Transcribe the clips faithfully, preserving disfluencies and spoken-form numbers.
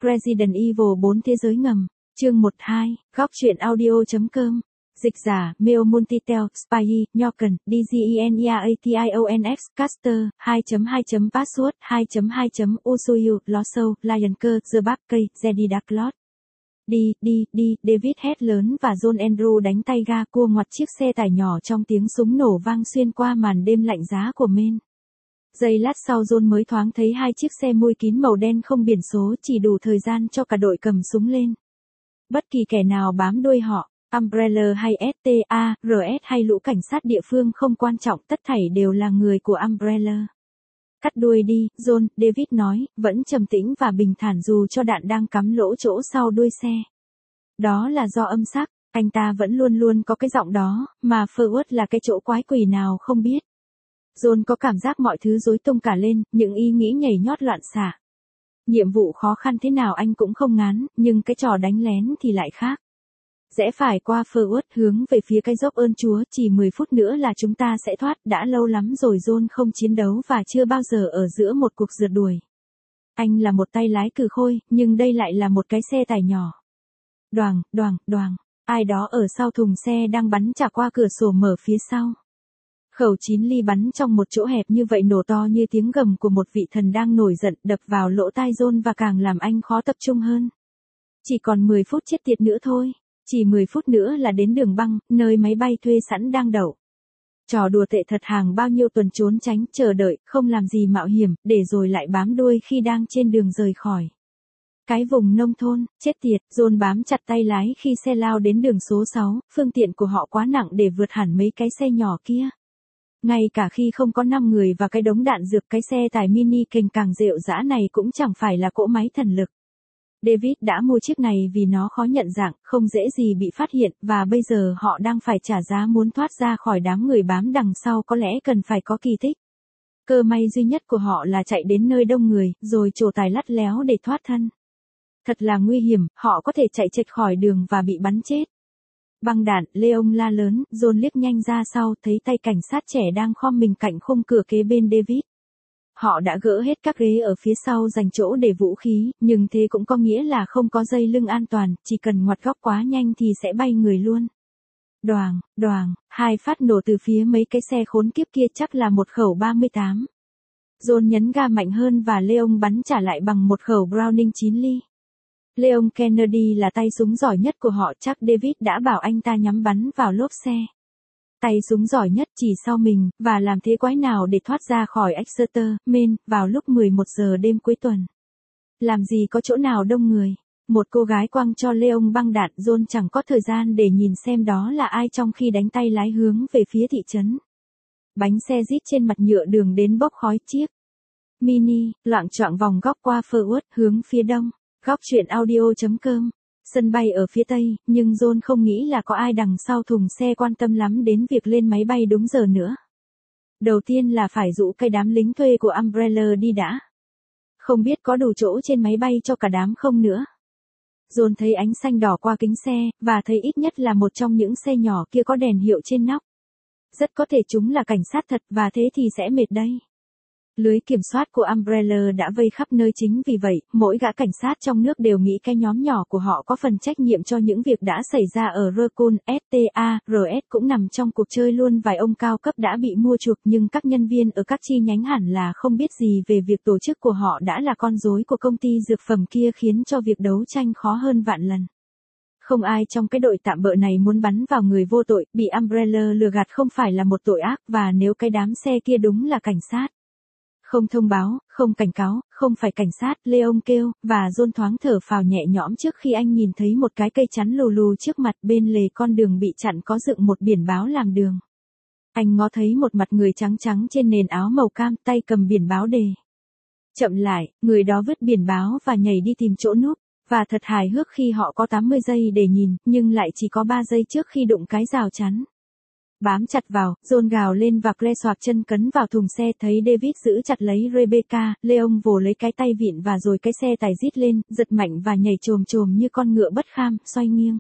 Resident Evil bốn Thế giới ngầm, chương một hai, góc truyện audio.com, dịch giả, Meo Multitel, Spy, Nhoken, Dgeneationx, Caster, hai chấm hai chấm Password, hai chấm hai chấm Usuyu, Losou, Lionker, The Buckey, Jedi Dark Lord. Đi, đi, đi, David hét lớn và John Andrew đánh tay ga cua ngoặt chiếc xe tải nhỏ trong tiếng súng nổ vang xuyên qua màn đêm lạnh giá của Maine. Giây lát sau John mới thoáng thấy hai chiếc xe mui kín màu đen không biển số chỉ đủ thời gian cho cả đội cầm súng lên. Bất kỳ kẻ nào bám đuôi họ, Umbrella hay ét tê a, rờ ét hay lũ cảnh sát địa phương không quan trọng, tất thảy đều là người của Umbrella. Cắt đuôi đi, John, David nói, vẫn trầm tĩnh và bình thản dù cho đạn đang cắm lỗ chỗ sau đuôi xe. Đó là do âm sắc, anh ta vẫn luôn luôn có cái giọng đó, mà Forward là cái chỗ quái quỷ nào không biết. John có cảm giác mọi thứ rối tung cả lên, những ý nghĩ nhảy nhót loạn xạ. Nhiệm vụ khó khăn thế nào anh cũng không ngán, nhưng cái trò đánh lén thì lại khác. Rẽ phải qua Forward hướng về phía cái dốc ơn Chúa, chỉ mười phút nữa là chúng ta sẽ thoát, đã lâu lắm rồi John không chiến đấu và chưa bao giờ ở giữa một cuộc rượt đuổi. Anh là một tay lái cừ khôi, nhưng đây lại là một cái xe tải nhỏ. Đoàng, đoàng, đoàng, ai đó ở sau thùng xe đang bắn trả qua cửa sổ mở phía sau. Khẩu chín ly bắn trong một chỗ hẹp như vậy nổ to như tiếng gầm của một vị thần đang nổi giận đập vào lỗ tai John và càng làm anh khó tập trung hơn. Chỉ còn mười phút chết tiệt nữa thôi. Chỉ mười phút nữa là đến đường băng, nơi máy bay thuê sẵn đang đậu. Trò đùa tệ thật, hàng bao nhiêu tuần trốn tránh, chờ đợi, không làm gì mạo hiểm, để rồi lại bám đuôi khi đang trên đường rời khỏi. Cái vùng nông thôn, chết tiệt, John bám chặt tay lái khi xe lao đến đường số sáu, phương tiện của họ quá nặng để vượt hẳn mấy cái xe nhỏ kia. Ngay cả khi không có năm người và cái đống đạn dược, cái xe tải mini kềnh càng rệu rã này cũng chẳng phải là cỗ máy thần lực. David đã mua chiếc này vì nó khó nhận dạng, không dễ gì bị phát hiện, và bây giờ họ đang phải trả giá muốn thoát ra khỏi đám người bám đằng sau, có lẽ cần phải có kỳ tích. Cơ may duy nhất của họ là chạy đến nơi đông người, rồi trổ tài lắt léo để thoát thân. Thật là nguy hiểm, họ có thể chạy chệch khỏi đường và bị bắn chết. Băng đạn, Leon la lớn, John liếc nhanh ra sau, thấy tay cảnh sát trẻ đang khom mình cạnh khung cửa kế bên David. Họ đã gỡ hết các ghế ở phía sau dành chỗ để vũ khí, nhưng thế cũng có nghĩa là không có dây lưng an toàn, chỉ cần ngoặt góc quá nhanh thì sẽ bay người luôn. Đoàng, đoàng, hai phát nổ từ phía mấy cái xe khốn kiếp kia, chắc là một khẩu ba mươi tám. John nhấn ga mạnh hơn và Leon bắn trả lại bằng một khẩu Browning chín ly. Leon Kennedy là tay súng giỏi nhất của họ, chắc David đã bảo anh ta nhắm bắn vào lốp xe. Tay súng giỏi nhất chỉ sau mình, và làm thế quái nào để thoát ra khỏi Exeter, Maine, vào lúc mười một giờ đêm cuối tuần. Làm gì có chỗ nào đông người. Một cô gái quăng cho Leon băng đạn, John chẳng có thời gian để nhìn xem đó là ai trong khi đánh tay lái hướng về phía thị trấn. Bánh xe rít trên mặt nhựa đường đến bốc khói, chiếc Mini, loạng choạng vòng góc qua Forward, hướng phía đông. Góc truyện audio.com. Sân bay ở phía tây, nhưng John không nghĩ là có ai đằng sau thùng xe quan tâm lắm đến việc lên máy bay đúng giờ nữa. Đầu tiên là phải dụ cái đám lính thuê của Umbrella đi đã. Không biết có đủ chỗ trên máy bay cho cả đám không nữa. John thấy ánh xanh đỏ qua kính xe, và thấy ít nhất là một trong những xe nhỏ kia có đèn hiệu trên nóc. Rất có thể chúng là cảnh sát thật, và thế thì sẽ mệt đây. Lưới kiểm soát của Umbrella đã vây khắp nơi, chính vì vậy, mỗi gã cảnh sát trong nước đều nghĩ cái nhóm nhỏ của họ có phần trách nhiệm cho những việc đã xảy ra ở Raccoon. ét tê a, rờ ét cũng nằm trong cuộc chơi luôn, vài ông cao cấp đã bị mua chuộc, nhưng các nhân viên ở các chi nhánh hẳn là không biết gì về việc tổ chức của họ đã là con rối của công ty dược phẩm kia, khiến cho việc đấu tranh khó hơn vạn lần. Không ai trong cái đội tạm bợ này muốn bắn vào người vô tội, bị Umbrella lừa gạt không phải là một tội ác, và nếu cái đám xe kia đúng là cảnh sát. Không thông báo, không cảnh cáo, không phải cảnh sát, Leon kêu, và John thoáng thở phào nhẹ nhõm trước khi anh nhìn thấy một cái cây chắn lù lù trước mặt, bên lề con đường bị chặn có dựng một biển báo làm đường. Anh ngó thấy một mặt người trắng trắng trên nền áo màu cam, tay cầm biển báo đề. Chậm lại, người đó vứt biển báo và nhảy đi tìm chỗ núp, và thật hài hước khi họ có tám mươi giây để nhìn, nhưng lại chỉ có ba giây trước khi đụng cái rào chắn. Bám chặt vào, John gào lên và Claire xoạc chân cấn vào thùng xe, thấy David giữ chặt lấy Rebecca, Leon vồ lấy cái tay vịn và rồi cái xe tải rít lên, giật mạnh và nhảy chồm chồm như con ngựa bất kham, xoay nghiêng.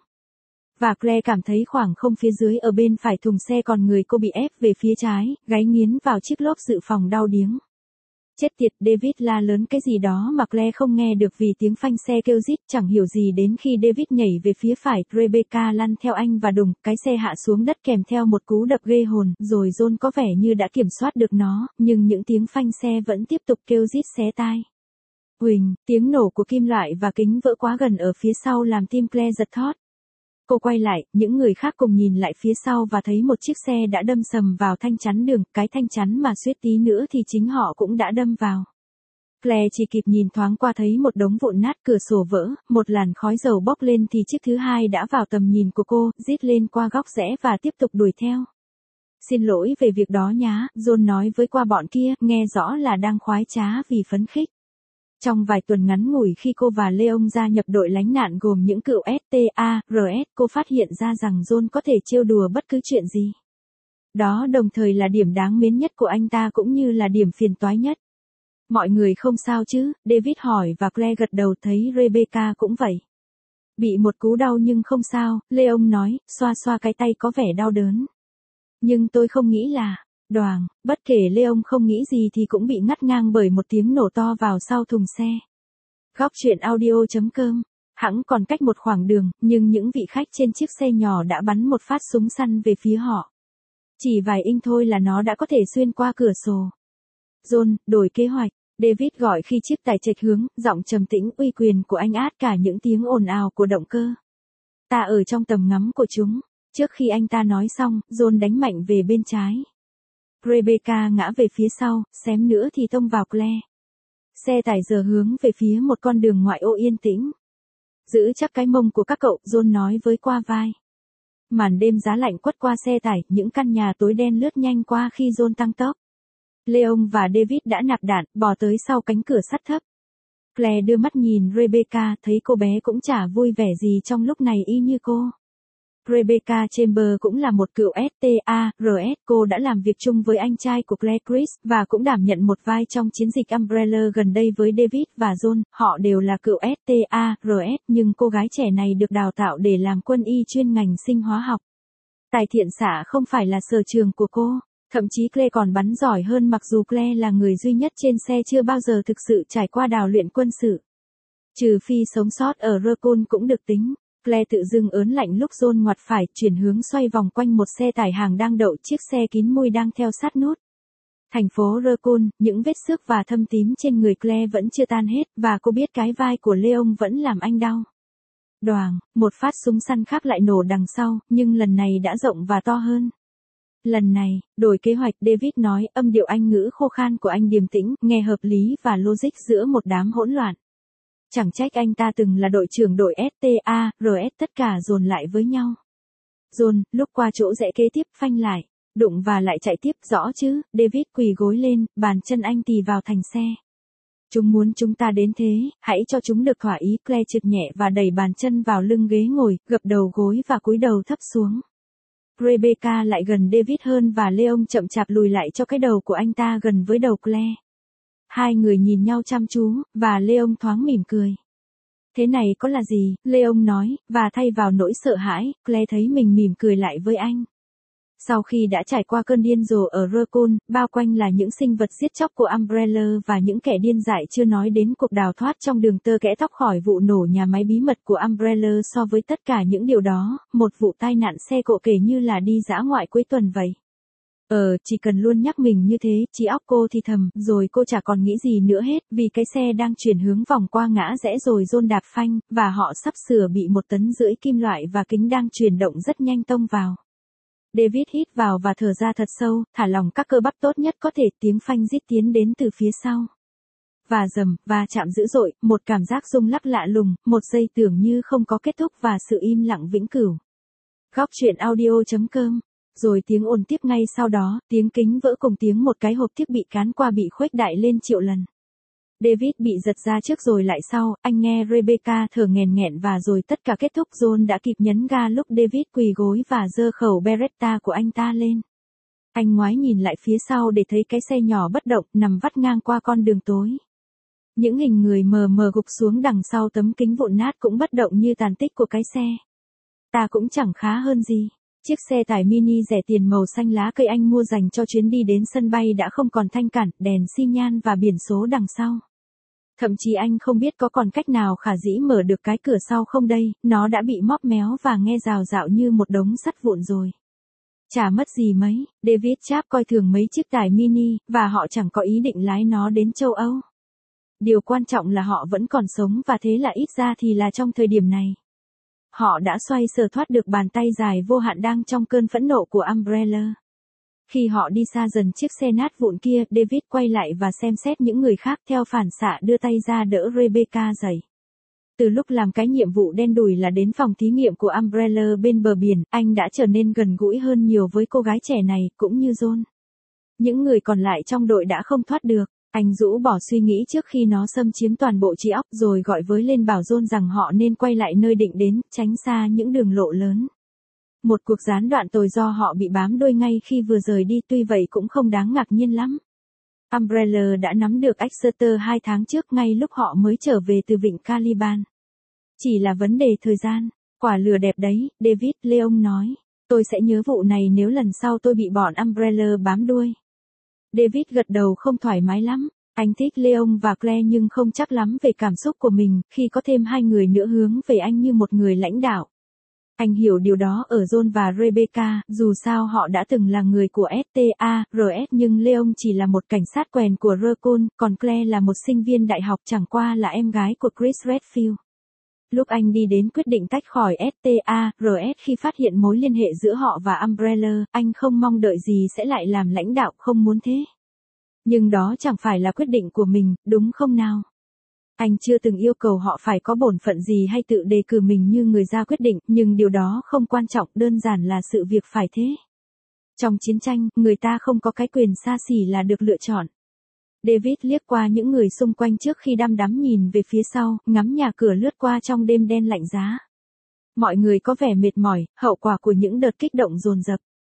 Và Claire cảm thấy khoảng không phía dưới ở bên phải thùng xe, còn người cô bị ép về phía trái, gáy nghiến vào chiếc lốp dự phòng đau điếng. Chết tiệt, David la lớn cái gì đó mà Claire không nghe được vì tiếng phanh xe kêu rít chẳng hiểu gì đến khi David nhảy về phía phải, Rebecca lăn theo anh và đùng, cái xe hạ xuống đất kèm theo một cú đập ghê hồn, rồi John có vẻ như đã kiểm soát được nó, nhưng những tiếng phanh xe vẫn tiếp tục kêu rít xé tai. Huỳnh, tiếng nổ của kim loại và kính vỡ quá gần ở phía sau làm tim Claire giật thót. Cô quay lại, những người khác cùng nhìn lại phía sau và thấy một chiếc xe đã đâm sầm vào thanh chắn đường, cái thanh chắn mà suýt tí nữa thì chính họ cũng đã đâm vào. Claire chỉ kịp nhìn thoáng qua thấy một đống vụn nát, cửa sổ vỡ, một làn khói dầu bốc lên thì chiếc thứ hai đã vào tầm nhìn của cô, rít lên qua góc rẽ và tiếp tục đuổi theo. Xin lỗi về việc đó nhá, John nói với qua bọn kia, nghe rõ là đang khoái trá vì phấn khích. Trong vài tuần ngắn ngủi khi cô và Leon gia nhập đội lánh nạn gồm những cựu ét tê a rờ ét, cô phát hiện ra rằng John có thể trêu đùa bất cứ chuyện gì. Đó đồng thời là điểm đáng mến nhất của anh ta cũng như là điểm phiền toái nhất. Mọi người không sao chứ, David hỏi và Claire gật đầu, thấy Rebecca cũng vậy. Bị một cú đau nhưng không sao, Leon nói, xoa xoa cái tay có vẻ đau đớn. Nhưng tôi không nghĩ là... Đoàng, bất kể Leon không nghĩ gì thì cũng bị ngắt ngang bởi một tiếng nổ to vào sau thùng xe. Góc truyện audio chấm com. Hẵng còn cách một khoảng đường, nhưng những vị khách trên chiếc xe nhỏ đã bắn một phát súng săn về phía họ. Chỉ vài inch thôi là nó đã có thể xuyên qua cửa sổ. John, đổi kế hoạch. David gọi khi chiếc tài chệch hướng, giọng trầm tĩnh uy quyền của anh át cả những tiếng ồn ào của động cơ. Ta ở trong tầm ngắm của chúng. Trước khi anh ta nói xong, John đánh mạnh về bên trái. Rebecca ngã về phía sau, xém nữa thì tông vào Claire. Xe tải giờ hướng về phía một con đường ngoại ô yên tĩnh. Giữ chắc cái mông của các cậu, John nói với qua vai. Màn đêm giá lạnh quất qua xe tải, những căn nhà tối đen lướt nhanh qua khi John tăng tốc. Leon và David đã nạp đạn, bò tới sau cánh cửa sắt thấp. Claire đưa mắt nhìn Rebecca, thấy cô bé cũng chả vui vẻ gì trong lúc này y như cô. Rebecca Chamber cũng là một cựu ét tê a rờ ét, cô đã làm việc chung với anh trai của Claire Chris, và cũng đảm nhận một vai trong chiến dịch Umbrella gần đây với David và John, họ đều là cựu ét tê a rờ ét, nhưng cô gái trẻ này được đào tạo để làm quân y chuyên ngành sinh hóa học. Tài thiện xạ không phải là sở trường của cô, thậm chí Claire còn bắn giỏi hơn mặc dù Claire là người duy nhất trên xe chưa bao giờ thực sự trải qua đào luyện quân sự. Trừ phi sống sót ở Raccoon cũng được tính. Claire tự dưng ớn lạnh lúc John ngoặt phải, chuyển hướng xoay vòng quanh một xe tải hàng đang đậu, chiếc xe kín mui đang theo sát nút. Thành phố Raccoon, những vết xước và thâm tím trên người Claire vẫn chưa tan hết, và cô biết cái vai của Leon vẫn làm anh đau. Đoàng, một phát súng săn khác lại nổ đằng sau, nhưng lần này đã rộng và to hơn. Lần này, đổi kế hoạch, David nói, âm điệu Anh ngữ khô khan của anh điềm tĩnh, nghe hợp lý và logic giữa một đám hỗn loạn. Chẳng trách anh ta từng là đội trưởng đội ét tê a rờ ét, tất cả dồn lại với nhau. John, lúc qua chỗ rẽ kế tiếp, phanh lại, đụng và lại chạy tiếp, rõ chứ, David quỳ gối lên, bàn chân anh tì vào thành xe. Chúng muốn chúng ta đến thế, hãy cho chúng được thỏa ý, Claire trượt nhẹ và đẩy bàn chân vào lưng ghế ngồi, gập đầu gối và cúi đầu thấp xuống. Rebecca lại gần David hơn và Leon chậm chạp lùi lại cho cái đầu của anh ta gần với đầu Claire. Hai người nhìn nhau chăm chú, và Leon thoáng mỉm cười. Thế này có là gì, Leon nói, và thay vào nỗi sợ hãi, Claire thấy mình mỉm cười lại với anh. Sau khi đã trải qua cơn điên rồ ở Raccoon, bao quanh là những sinh vật giết chóc của Umbrella và những kẻ điên dại, chưa nói đến cuộc đào thoát trong đường tơ kẽ tóc khỏi vụ nổ nhà máy bí mật của Umbrella. So với tất cả những điều đó, một vụ tai nạn xe cộ kể như là đi dã ngoại cuối tuần vậy. Ờ, chỉ cần luôn nhắc mình như thế, trí óc cô thì thầm, rồi cô chả còn nghĩ gì nữa hết, vì cái xe đang chuyển hướng vòng qua ngã rẽ rồi John đạp phanh, và họ sắp sửa bị một tấn rưỡi kim loại và kính đang chuyển động rất nhanh tông vào. David hít vào và thở ra thật sâu, thả lỏng các cơ bắp tốt nhất có thể, tiếng phanh rít tiến đến từ phía sau. Và rầm, và chạm dữ dội, một cảm giác rung lắc lạ lùng, một giây tưởng như không có kết thúc và sự im lặng vĩnh cửu. Góc truyện audio chấm com. Rồi tiếng ồn tiếp ngay sau đó, tiếng kính vỡ cùng tiếng một cái hộp thiết bị cán qua bị khuếch đại lên triệu lần. David bị giật ra trước rồi lại sau, anh nghe Rebecca thở nghẹn nghẹn và rồi tất cả kết thúc. John đã kịp nhấn ga lúc David quỳ gối và giơ khẩu Beretta của anh ta lên. Anh ngoái nhìn lại phía sau để thấy cái xe nhỏ bất động, nằm vắt ngang qua con đường tối. Những hình người mờ mờ gục xuống đằng sau tấm kính vụn nát cũng bất động như tàn tích của cái xe. Ta cũng chẳng khá hơn gì. Chiếc xe tải mini rẻ tiền màu xanh lá cây anh mua dành cho chuyến đi đến sân bay đã không còn thanh cản, đèn xi nhan và biển số đằng sau. Thậm chí anh không biết có còn cách nào khả dĩ mở được cái cửa sau không đây, nó đã bị móp méo và nghe rào rạo như một đống sắt vụn rồi. Chả mất gì mấy, David Chap coi thường mấy chiếc tải mini, và họ chẳng có ý định lái nó đến châu Âu. Điều quan trọng là họ vẫn còn sống và thế là ít ra thì là trong thời điểm này. Họ đã xoay sở thoát được bàn tay dài vô hạn đang trong cơn phẫn nộ của Umbrella. Khi họ đi xa dần chiếc xe nát vụn kia, David quay lại và xem xét những người khác theo phản xạ đưa tay ra đỡ Rebecca dậy. Từ lúc làm cái nhiệm vụ đen đủi là đến phòng thí nghiệm của Umbrella bên bờ biển, anh đã trở nên gần gũi hơn nhiều với cô gái trẻ này, cũng như John. Những người còn lại trong đội đã không thoát được. Anh rũ bỏ suy nghĩ trước khi nó xâm chiếm toàn bộ trí óc rồi gọi với lên bảo John rằng họ nên quay lại nơi định đến, tránh xa những đường lộ lớn. Một cuộc gián đoạn tồi do họ bị bám đuôi ngay khi vừa rời đi, tuy vậy cũng không đáng ngạc nhiên lắm. Umbrella đã nắm được Exeter hai tháng trước ngay lúc họ mới trở về từ vịnh Caliban. Chỉ là vấn đề thời gian. Quả lừa đẹp đấy, David Leong nói. Tôi sẽ nhớ vụ này nếu lần sau tôi bị bọn Umbrella bám đuôi. David gật đầu không thoải mái lắm. Anh thích Leong và Claire nhưng không chắc lắm về cảm xúc của mình khi có thêm hai người nữa hướng về anh như một người lãnh đạo. Anh hiểu điều đó ở John và Rebecca, dù sao họ đã từng là người của ét tê a rờ ét nhưng Leong chỉ là một cảnh sát quèn của Raccoon, còn Claire là một sinh viên đại học chẳng qua là em gái của Chris Redfield. Lúc anh đi đến quyết định tách khỏi ét tê a rờ ét khi phát hiện mối liên hệ giữa họ và Umbrella, anh không mong đợi gì sẽ lại làm lãnh đạo, không muốn thế. Nhưng đó chẳng phải là quyết định của mình, đúng không nào? Anh chưa từng yêu cầu họ phải có bổn phận gì hay tự đề cử mình như người ra quyết định, nhưng điều đó không quan trọng, đơn giản là sự việc phải thế. Trong chiến tranh, người ta không có cái quyền xa xỉ là được lựa chọn. David liếc qua những người xung quanh trước khi đăm đắm nhìn về phía sau, ngắm nhà cửa lướt qua trong đêm đen lạnh giá. Mọi người có vẻ mệt mỏi, hậu quả của những đợt kích động dồn dập.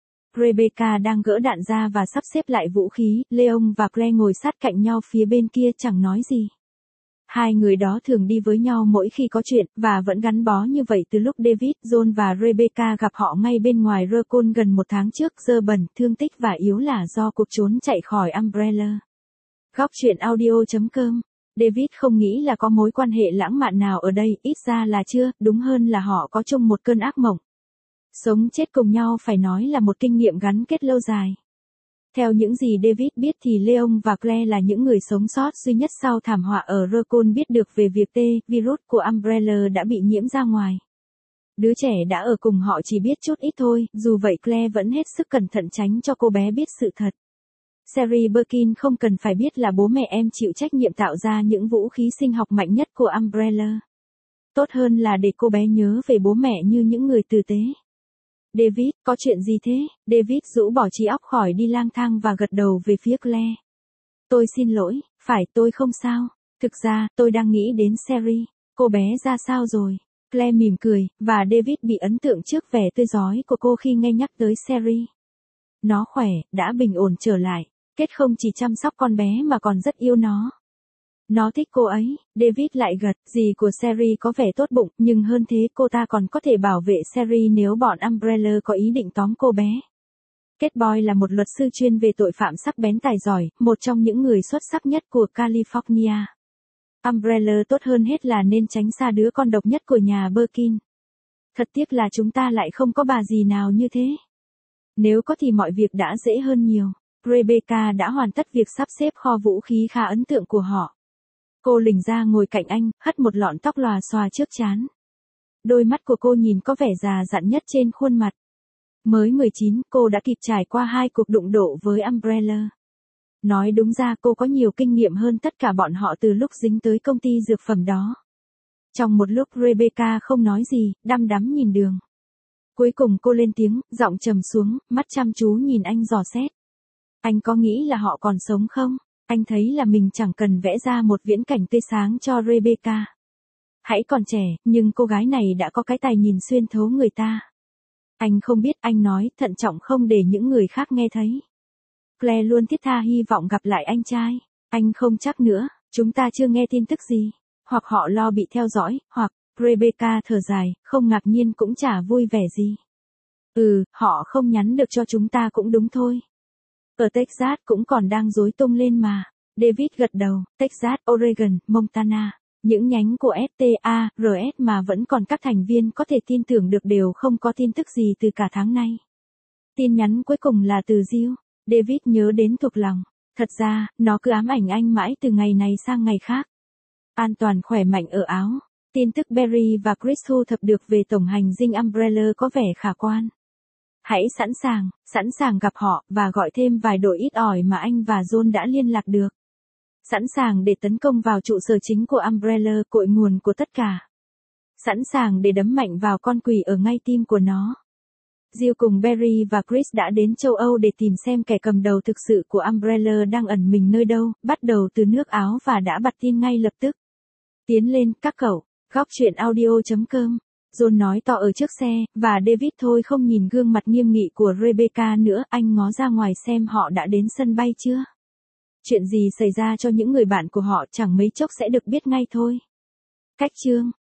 Rebecca đang gỡ đạn ra và sắp xếp lại vũ khí, Leong và Claire ngồi sát cạnh nhau phía bên kia chẳng nói gì. Hai người đó thường đi với nhau mỗi khi có chuyện, và vẫn gắn bó như vậy từ lúc David, John và Rebecca gặp họ ngay bên ngoài Raccoon gần một tháng trước, dơ bẩn, thương tích và yếu là do cuộc trốn chạy khỏi Umbrella. Góc truyện audio chấm com. David không nghĩ là có mối quan hệ lãng mạn nào ở đây, ít ra là chưa, đúng hơn là họ có chung một cơn ác mộng. Sống chết cùng nhau phải nói là một kinh nghiệm gắn kết lâu dài. Theo những gì David biết thì Leong và Claire là những người sống sót duy nhất sau thảm họa ở Raccoon biết được về việc T, virus của Umbrella đã bị nhiễm ra ngoài. Đứa trẻ đã ở cùng họ chỉ biết chút ít thôi, dù vậy Claire vẫn hết sức cẩn thận tránh cho cô bé biết sự thật. Sherry Birkin không cần phải biết là bố mẹ em chịu trách nhiệm tạo ra những vũ khí sinh học mạnh nhất của Umbrella. Tốt hơn là để cô bé nhớ về bố mẹ như những người tử tế. David, có chuyện gì thế? David rũ bỏ trí óc khỏi đi lang thang và gật đầu về phía Claire. Tôi xin lỗi, phải tôi không sao. Thực ra, tôi đang nghĩ đến Sherry. Cô bé ra sao rồi? Claire mỉm cười, và David bị ấn tượng trước vẻ tươi rói của cô khi nghe nhắc tới Sherry. Nó khỏe, đã bình ổn trở lại. Kết không chỉ chăm sóc con bé mà còn rất yêu nó. Nó thích cô ấy, David lại gật, dì của Sherry có vẻ tốt bụng, nhưng hơn thế cô ta còn có thể bảo vệ Sherry nếu bọn Umbrella có ý định tóm cô bé. Kết Boy là một luật sư chuyên về tội phạm sắc bén tài giỏi, một trong những người xuất sắc nhất của California. Umbrella tốt hơn hết là nên tránh xa đứa con độc nhất của nhà Birkin. Thật tiếc là chúng ta lại không có bà dì nào như thế. Nếu có thì mọi việc đã dễ hơn nhiều. Rebecca đã hoàn tất việc sắp xếp kho vũ khí khá ấn tượng của họ. Cô lỉnh ra ngồi cạnh anh, hất một lọn tóc lòa xòa trước trán. Đôi mắt của cô nhìn có vẻ già dặn nhất trên khuôn mặt. Mới mười chín, cô đã kịp trải qua hai cuộc đụng độ với Umbrella. Nói đúng ra cô có nhiều kinh nghiệm hơn tất cả bọn họ từ lúc dính tới công ty dược phẩm đó. Trong một lúc Rebecca không nói gì, đăm đắm nhìn đường. Cuối cùng cô lên tiếng, giọng trầm xuống, mắt chăm chú nhìn anh dò xét. Anh có nghĩ là họ còn sống không? Anh thấy là mình chẳng cần vẽ ra một viễn cảnh tươi sáng cho Rebecca. Hãy còn trẻ, nhưng cô gái này đã có cái tài nhìn xuyên thấu người ta. Anh không biết, anh nói, thận trọng không để những người khác nghe thấy. Claire luôn thiết tha hy vọng gặp lại anh trai. Anh không chắc nữa, chúng ta chưa nghe tin tức gì. Hoặc họ lo bị theo dõi, hoặc, Rebecca thở dài, không ngạc nhiên cũng chả vui vẻ gì. Ừ, họ không nhắn được cho chúng ta cũng đúng thôi. Ở Texas cũng còn đang rối tung lên mà. David gật đầu, Texas, Oregon, Montana. Những nhánh của ét tê a, rờ ét mà vẫn còn các thành viên có thể tin tưởng được đều không có tin tức gì từ cả tháng nay. Tin nhắn cuối cùng là từ Jill. David nhớ đến thuộc lòng. Thật ra, nó cứ ám ảnh anh mãi từ ngày này sang ngày khác. An toàn khỏe mạnh ở Áo. Tin tức Barry và Chris thu thập được về tổng hành dinh Umbrella có vẻ khả quan. Hãy sẵn sàng, sẵn sàng gặp họ và gọi thêm vài đội ít ỏi mà anh và John đã liên lạc được. Sẵn sàng để tấn công vào trụ sở chính của Umbrella, cội nguồn của tất cả. Sẵn sàng để đấm mạnh vào con quỷ ở ngay tim của nó. Jill cùng Barry và Chris đã đến châu Âu để tìm xem kẻ cầm đầu thực sự của Umbrella đang ẩn mình nơi đâu, bắt đầu từ nước Áo và đã bật tin ngay lập tức. Tiến lên, các cậu, góc chuyện audio chấm com. John nói to ở trước xe, và David thôi không nhìn gương mặt nghiêm nghị của Rebecca nữa, anh ngó ra ngoài xem họ đã đến sân bay chưa. Chuyện gì xảy ra cho những người bạn của họ chẳng mấy chốc sẽ được biết ngay thôi. Cách chương